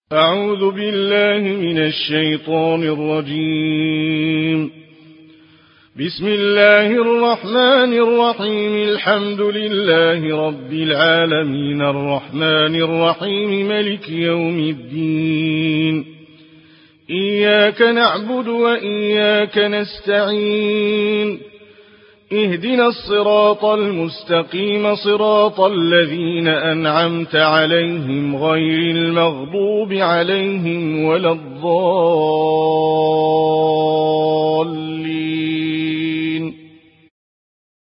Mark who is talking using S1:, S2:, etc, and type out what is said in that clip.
S1: أعوذ بالله من الشيطان الرجيم. بسم الله الرحمن الرحيم. الحمد لله رب العالمين الرحمن الرحيم ملك يوم الدين. إياك نعبد وإياك نستعين. اهدنا الصراط المستقيم صراط الذين أنعمت عليهم غير المغضوب عليهم ولا الضالين.